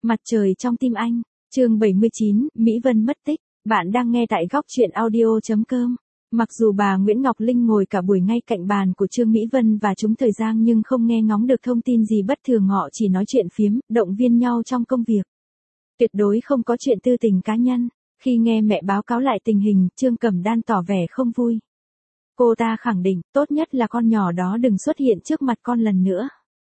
Mặt trời trong tim anh, chương 79, Mỹ Vân mất tích. Bạn đang nghe tại góc truyện audio.com. Mặc dù bà Nguyễn Ngọc Linh ngồi cả buổi ngay cạnh bàn của Trương Mỹ Vân và chúng thời gian nhưng không nghe ngóng được thông tin gì bất thường, họ chỉ nói chuyện phiếm, động viên nhau trong công việc. Tuyệt đối không có chuyện tư tình cá nhân. Khi nghe mẹ báo cáo lại tình hình, Trương Cẩm Đan tỏ vẻ không vui. Cô ta khẳng định, tốt nhất là con nhỏ đó đừng xuất hiện trước mặt con lần nữa.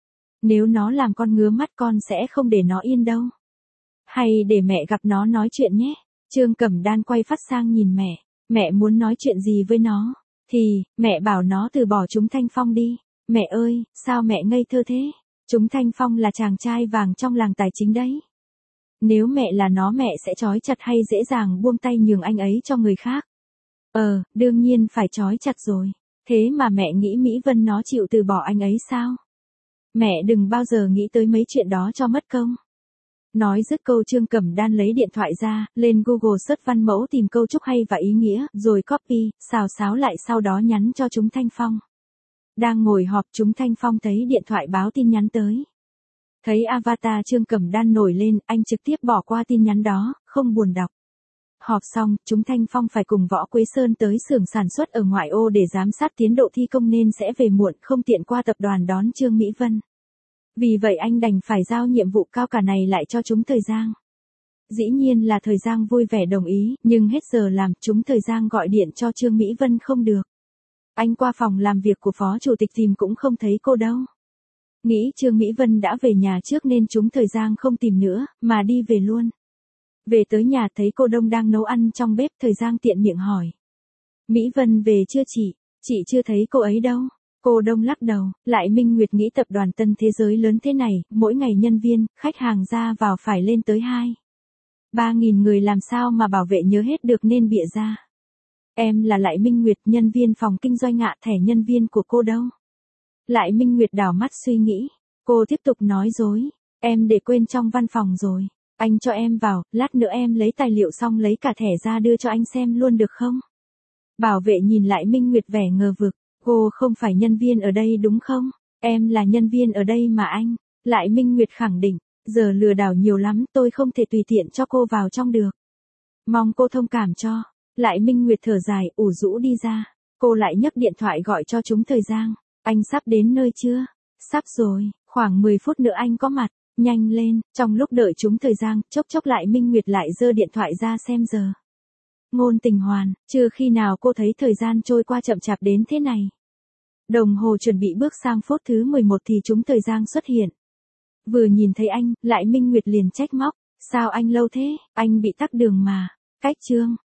Nếu nó làm con ngứa mắt con sẽ không để nó yên đâu. Hay để mẹ gặp nó nói chuyện nhé. Trương Cẩm Đan quay phát sang nhìn mẹ. Mẹ muốn nói chuyện gì với nó? Thì, mẹ bảo nó từ bỏ chúng Thanh Phong đi. Mẹ ơi, sao mẹ ngây thơ thế? Chúng Thanh Phong là chàng trai vàng trong làng tài chính đấy. Nếu mẹ là nó mẹ sẽ trói chặt hay dễ dàng buông tay nhường anh ấy cho người khác? Đương nhiên phải trói chặt rồi. Thế mà mẹ nghĩ Mỹ Vân nó chịu từ bỏ anh ấy sao? Mẹ đừng bao giờ nghĩ tới mấy chuyện đó cho mất công. Nói dứt câu, Trương Cẩm Đan lấy điện thoại ra, lên Google search văn mẫu tìm câu chúc hay và ý nghĩa, rồi copy, xào xáo lại sau đó nhắn cho chúng Thanh Phong. Đang ngồi họp, chúng Thanh Phong thấy điện thoại báo tin nhắn tới. Thấy avatar Trương Cẩm Đan nổi lên, anh trực tiếp bỏ qua tin nhắn đó, không buồn đọc. Họp xong, chúng Thanh Phong phải cùng Võ Quế Sơn tới xưởng sản xuất ở ngoại ô để giám sát tiến độ thi công nên sẽ về muộn, không tiện qua tập đoàn đón Trương Mỹ Vân. Vì vậy anh đành phải giao nhiệm vụ cao cả này lại cho chúng Thời Giang. Dĩ nhiên là Thời Giang vui vẻ đồng ý, nhưng hết giờ làm, chúng Thời Giang gọi điện cho Trương Mỹ Vân không được. Anh qua phòng làm việc của phó chủ tịch tìm cũng không thấy cô đâu. Nghĩ Trương Mỹ Vân đã về nhà trước nên chúng Thời Giang không tìm nữa, mà đi về luôn. Về tới nhà thấy cô Đông đang nấu ăn trong bếp, Thời Giang tiện miệng hỏi. Mỹ Vân về chưa chị? Chị chưa thấy cô ấy đâu. Cô Đông lắc đầu, Lại Minh Nguyệt nghĩ tập đoàn Tân Thế Giới lớn thế này, mỗi ngày nhân viên, khách hàng ra vào phải lên tới 2-3 nghìn người, làm sao mà bảo vệ nhớ hết được nên bịa ra. Em là Lại Minh Nguyệt, nhân viên phòng kinh doanh ạ, thẻ nhân viên của cô đâu? Lại Minh Nguyệt đảo mắt suy nghĩ. Cô tiếp tục nói dối. Em để quên trong văn phòng rồi. Anh cho em vào, lát nữa em lấy tài liệu xong lấy cả thẻ ra đưa cho anh xem luôn được không? Bảo vệ nhìn Lại Minh Nguyệt vẻ ngờ vực. Cô không phải nhân viên ở đây đúng không? Em là nhân viên ở đây mà anh. Lại Minh Nguyệt khẳng định. Giờ lừa đảo nhiều lắm, tôi không thể tùy tiện cho cô vào trong được. Mong cô thông cảm cho. Lại Minh Nguyệt thở dài, ủ rũ đi ra. Cô lại nhấc điện thoại gọi cho chúng Thời Giang. Anh sắp đến nơi chưa? Sắp rồi, khoảng 10 phút nữa anh có mặt. Nhanh lên. Trong lúc đợi chúng Thời Giang, chốc chốc Lại Minh Nguyệt lại giơ điện thoại ra xem giờ. Ngôn Tình Hoàn, chưa khi nào cô thấy thời gian trôi qua chậm chạp đến thế này. Đồng hồ chuẩn bị bước sang phút thứ 11 thì chúng Thời Giang xuất hiện. Vừa nhìn thấy anh, Lại Minh Nguyệt liền trách móc. Sao anh lâu thế? Anh bị tắc đường mà. Cách Trương,